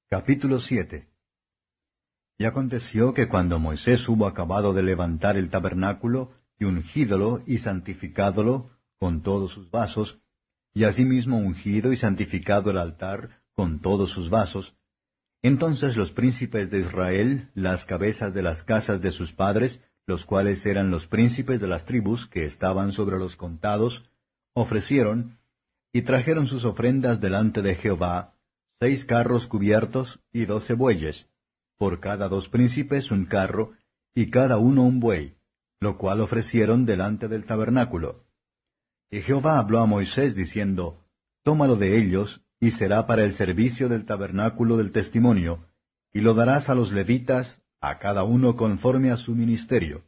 Capítulo 7. Y aconteció que cuando Moisés hubo acabado de levantar el tabernáculo, y ungídolo y santificádolo con todos sus vasos, y asimismo ungido y santificado el altar con todos sus vasos, entonces los príncipes de Israel, las cabezas de las casas de sus padres, los cuales eran los príncipes de las tribus que estaban sobre los contados, ofrecieron, y trajeron sus ofrendas delante de Jehová, 6 carros cubiertos y 12 bueyes, por cada 2 príncipes un carro, y cada uno un buey, lo cual ofrecieron delante del tabernáculo. Y Jehová habló a Moisés diciendo, Tómalo de ellos, y será para el servicio del tabernáculo del testimonio, y lo darás a los levitas, a cada uno conforme a su ministerio.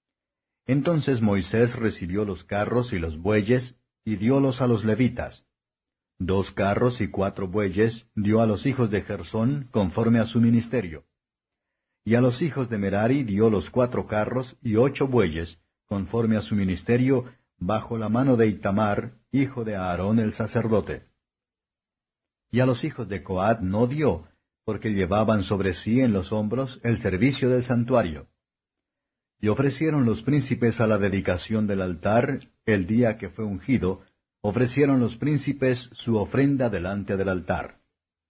Entonces Moisés recibió los carros y los bueyes, y diólos a los levitas. 2 carros y 4 bueyes dio a los hijos de Gersón conforme a su ministerio. Y a los hijos de Merari dio los 4 carros y 8 bueyes, conforme a su ministerio, bajo la mano de Itamar, hijo de Aarón el sacerdote. Y a los hijos de Coat no dio, porque llevaban sobre sí en los hombros el servicio del santuario. Y ofrecieron los príncipes a la dedicación del altar, el día que fue ungido, ofrecieron los príncipes su ofrenda delante del altar.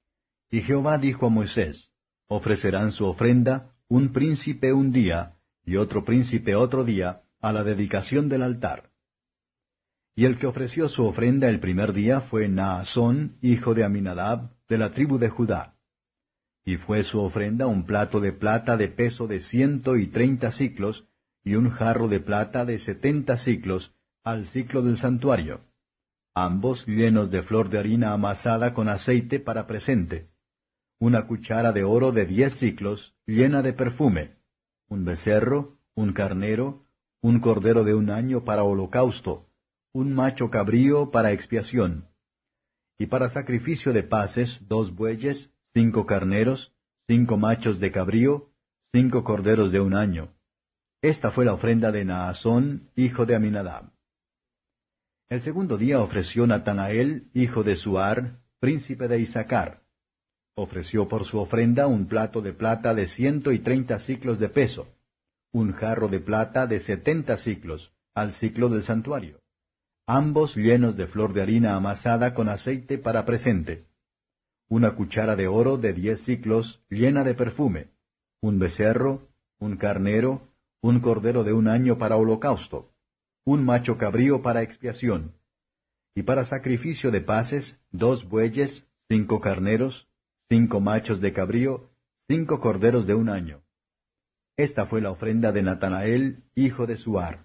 Y Jehová dijo a Moisés, Ofrecerán su ofrenda un príncipe un día, y otro príncipe otro día, a la dedicación del altar. Y el que ofreció su ofrenda el primer día fue Naasón, hijo de Aminadab, de la tribu de Judá. Y fue su ofrenda un plato de plata de peso de 130 siclos, y un jarro de plata de 70 siclos, al siclo del santuario, ambos llenos de flor de harina amasada con aceite para presente, una cuchara de oro de 10 siclos, llena de perfume, un becerro, un carnero, un cordero de un año para holocausto, un macho cabrío para expiación, y para sacrificio de paces 2 bueyes, 5 carneros, 5 machos de cabrío, 5 corderos de un año. Esta fue la ofrenda de Naasón, hijo de Aminadab. El segundo día ofreció Natanael, hijo de Suar, príncipe de Isaacar. Ofreció por su ofrenda un plato de plata de 130 siclos de peso, un jarro de plata de 70 siclos, al siclo del santuario, ambos llenos de flor de harina amasada con aceite para presente, una cuchara de oro de 10 siclos, llena de perfume, un becerro, un carnero, un cordero de un año para holocausto, un macho cabrío para expiación, y para sacrificio de paces 2 bueyes, 5 carneros, 5 machos de cabrío, 5 corderos de un año. Esta fue la ofrenda de Natanael, hijo de Suar.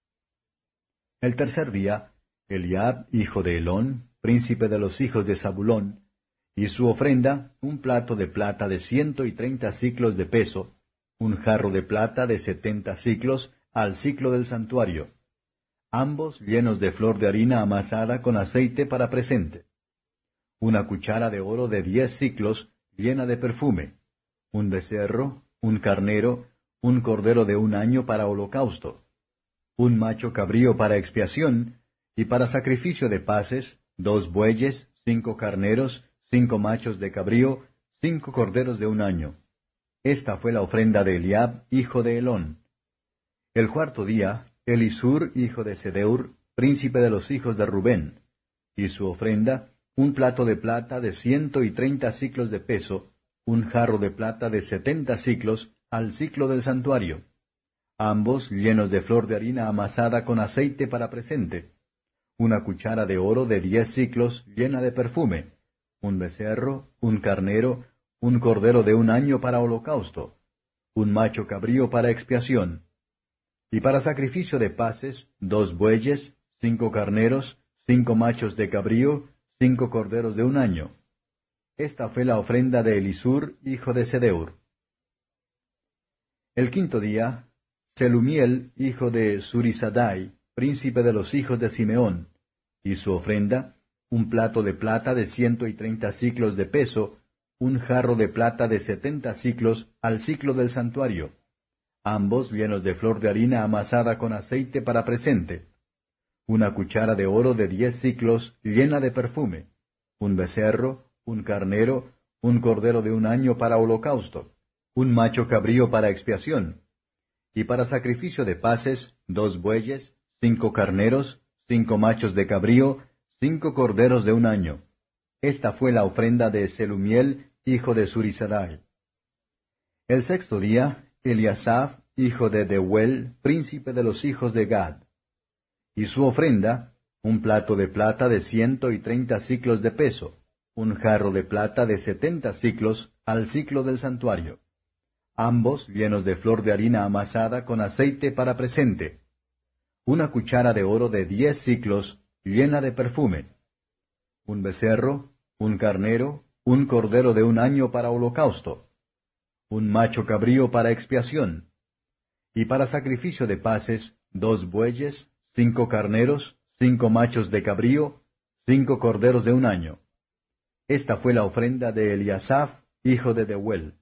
El tercer día, Eliab, hijo de Helón, príncipe de los hijos de Zabulón, y su ofrenda, un plato de plata de 130 siclos de peso, un jarro de plata de 70 siclos, al siclo del santuario, ambos llenos de flor de harina amasada con aceite para presente, una cuchara de oro de 10 siclos, llena de perfume, un becerro, un carnero, un cordero de un año para holocausto, un macho cabrío para expiación, y para sacrificio de paces, 2 bueyes, 5 carneros, 5 machos de cabrío, 5 corderos de un año. Esta fue la ofrenda de Eliab, hijo de Helón. El cuarto día, Elisur, hijo de Sedeur, príncipe de los hijos de Rubén, y su ofrenda, un plato de plata de 130 siclos de peso, un jarro de plata de 70 siclos, al siclo del santuario, ambos llenos de flor de harina amasada con aceite para presente, una cuchara de oro de 10 siclos, llena de perfume, un becerro, un carnero, un cordero de un año para holocausto, un macho cabrío para expiación, y para sacrificio de paces 2 bueyes, 5 carneros, 5 machos de cabrío, 5 corderos de un año. Esta fue la ofrenda de Elisur, hijo de Sedeur. El quinto día, Selumiel, hijo de Surisadai, príncipe de los hijos de Simeón, y su ofrenda, un plato de plata de 130 siclos de peso, un jarro de plata de 70 siclos, al siclo del santuario, ambos llenos de flor de harina amasada con aceite para presente, una cuchara de oro de 10 siclos, llena de perfume, un becerro, un carnero, un cordero de un año para holocausto, un macho cabrío para expiación, y para sacrificio de paces, 2 bueyes, 5 carneros, 5 machos de cabrío, 5 corderos de un año. Esta fue la ofrenda de Selumiel, hijo de Zurisadai. El sexto día, Eliasaph, hijo de Deuel, príncipe de los hijos de Gad. Y su ofrenda, un plato de plata de 130 siclos de peso, un jarro de plata de 70 siclos al siclo del santuario, ambos llenos de flor de harina amasada con aceite para presente, una cuchara de oro de 10 siclos llena de perfume, un becerro, un carnero, un cordero de un año para holocausto, un macho cabrío para expiación, y para sacrificio de paces, 2 bueyes, 5 carneros, 5 machos de cabrío, 5 corderos de un año. Esta fue la ofrenda de Eliasaph, hijo de Deuel.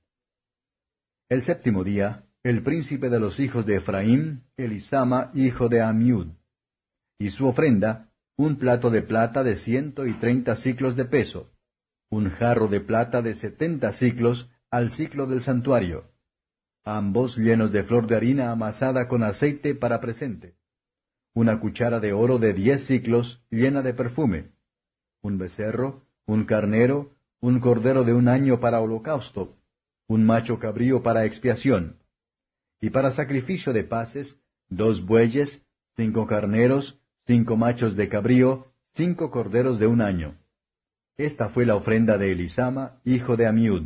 El séptimo día, el príncipe de los hijos de Efraín, Elisama, hijo de Amiud. Y su ofrenda, un plato de plata de 130 siclos de peso, un jarro de plata de 70 siclos al siclo del santuario, ambos llenos de flor de harina amasada con aceite para presente, una cuchara de oro de 10 siclos llena de perfume, un becerro, un carnero, un cordero de un año para holocausto, un macho cabrío para expiación, y para sacrificio de paces, 2 bueyes, 5 carneros, 5 machos de cabrío, 5 corderos de un año. Esta fue la ofrenda de Elisama, hijo de Amiud.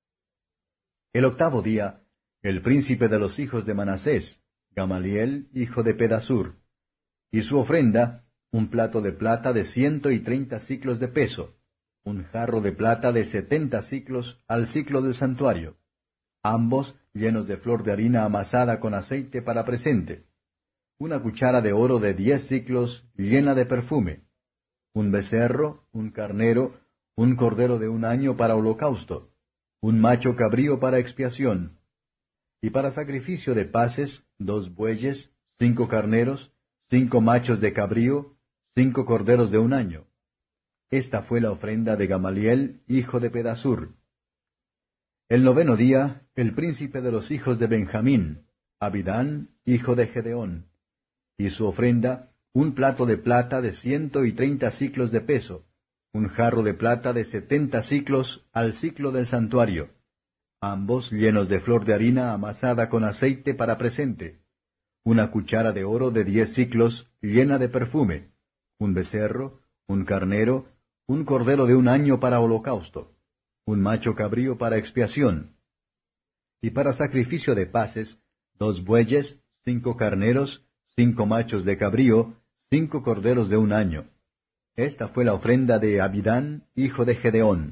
El octavo día, el príncipe de los hijos de Manasés, Gamaliel, hijo de Pedasur, y su ofrenda, un plato de plata de 130 siclos de peso, un jarro de plata de 70 siclos al siclo del santuario, ambos llenos de flor de harina amasada con aceite para presente, una cuchara de oro de 10 siclos llena de perfume, un becerro, un carnero, un cordero de un año para holocausto, un macho cabrío para expiación, y para sacrificio de paces, 2 bueyes, 5 carneros, 5 machos de cabrío, 5 corderos de un año. Esta fue la ofrenda de Gamaliel, hijo de Pedasur. El noveno día, el príncipe de los hijos de Benjamín, Abidán, hijo de Gedeón, y su ofrenda, un plato de plata de 130 siclos de peso, un jarro de plata de 70 siclos al siclo del santuario, ambos llenos de flor de harina amasada con aceite para presente, una cuchara de oro de 10 siclos llena de perfume, un becerro, un carnero, un cordero de un año para holocausto, un macho cabrío para expiación, y para sacrificio de paces, 2 bueyes, 5 carneros, 5 machos de cabrío, 5 corderos de un año. Esta fue la ofrenda de Abidán, hijo de Gedeón.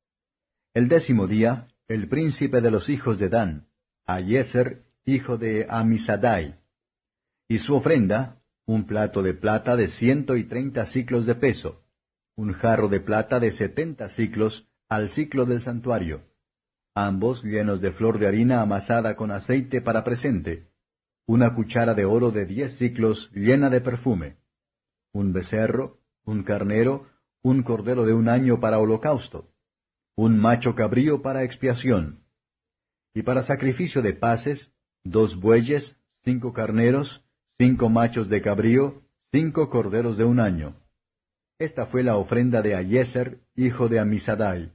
El décimo día, el príncipe de los hijos de Dan, Ayeser, hijo de Amisadai, y su ofrenda, un plato de plata de 130 siclos de peso, un jarro de plata de 70 siclos al siclo del santuario, ambos llenos de flor de harina amasada con aceite para presente, una cuchara de oro de 10 siclos llena de perfume, un becerro, un carnero, un cordero de un año para holocausto, un macho cabrío para expiación, y para sacrificio de paces, 2 bueyes, 5 carneros, 5 machos de cabrío, 5 corderos de un año. Esta fue la ofrenda de Ayeser, hijo de Amisadai.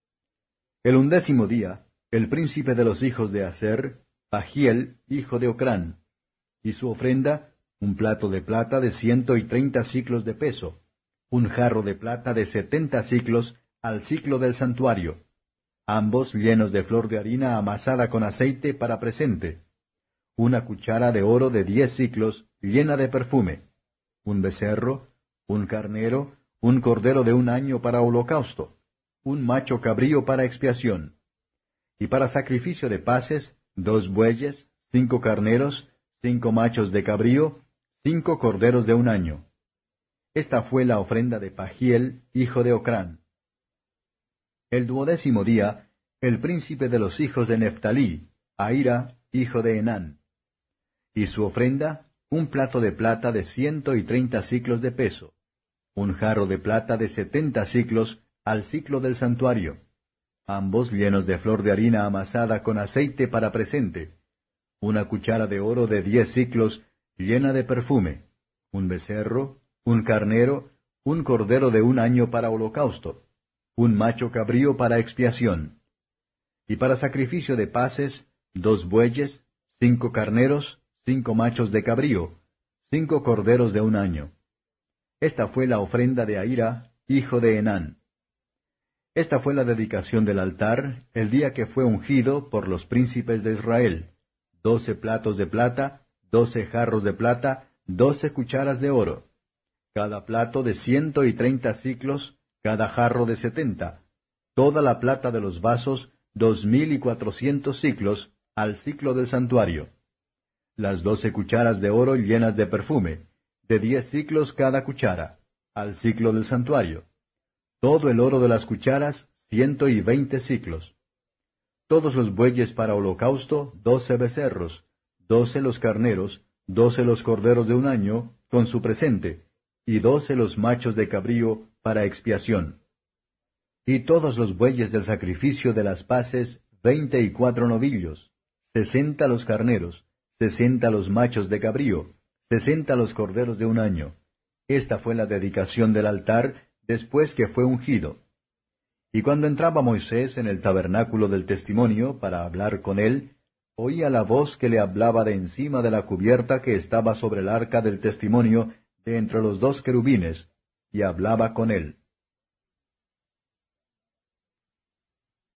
El 11º día, el príncipe de los hijos de Aser, Pagiel, hijo de Ocrán, y su ofrenda, un plato de plata de 130 siclos de peso, un jarro de plata de 70 siclos al siclo del santuario, ambos llenos de flor de harina amasada con aceite para presente, una cuchara de oro de 10 siclos llena de perfume, un becerro, un carnero, un cordero de un año para holocausto, un macho cabrío para expiación, y para sacrificio de paces, 2 bueyes, 5 carneros, 5 machos de cabrío, 5 corderos de un año. Esta fue la ofrenda de Pagiel, hijo de Ocrán. El 12º día, el príncipe de los hijos de Neftalí, Ahira, hijo de Enán, y su ofrenda, un plato de plata de 130 siclos de peso, un jarro de plata de 70 siclos al siclo del santuario, ambos llenos de flor de harina amasada con aceite para presente, una cuchara de oro de 10 siclos llena de perfume, un becerro, un carnero, un cordero de 1 año para holocausto, un macho cabrío para expiación. Y para sacrificio de paces, 2 bueyes, 5 carneros, 5 machos de cabrío, 5 corderos de 1 año. Esta fue la ofrenda de Ahira, hijo de Enán. Esta fue la dedicación del altar, el día que fue ungido por los príncipes de Israel: 12 platos de plata, 12 jarros de plata, 12 cucharas de oro, cada plato de 130 siclos, cada jarro de 70, toda la plata de los vasos, 2400 siclos, al siclo del santuario. Las 12 cucharas de oro llenas de perfume, de 10 siclos cada cuchara, al siclo del santuario. Todo el oro de las cucharas, 120 siclos. Todos los bueyes para holocausto, 12 becerros, 12 los carneros, 12 los corderos de 1 año, con su presente, y 12 los machos de cabrío para expiación. Y todos los bueyes del sacrificio de las paces, 24 novillos, 60 los carneros, 60 los machos de cabrío, 60 los corderos de 1 año. Esta fue la dedicación del altar después que fue ungido. Y cuando entraba Moisés en el tabernáculo del testimonio para hablar con él, oía la voz que le hablaba de encima de la cubierta que estaba sobre el arca del testimonio de entre los 2 querubines, y hablaba con él.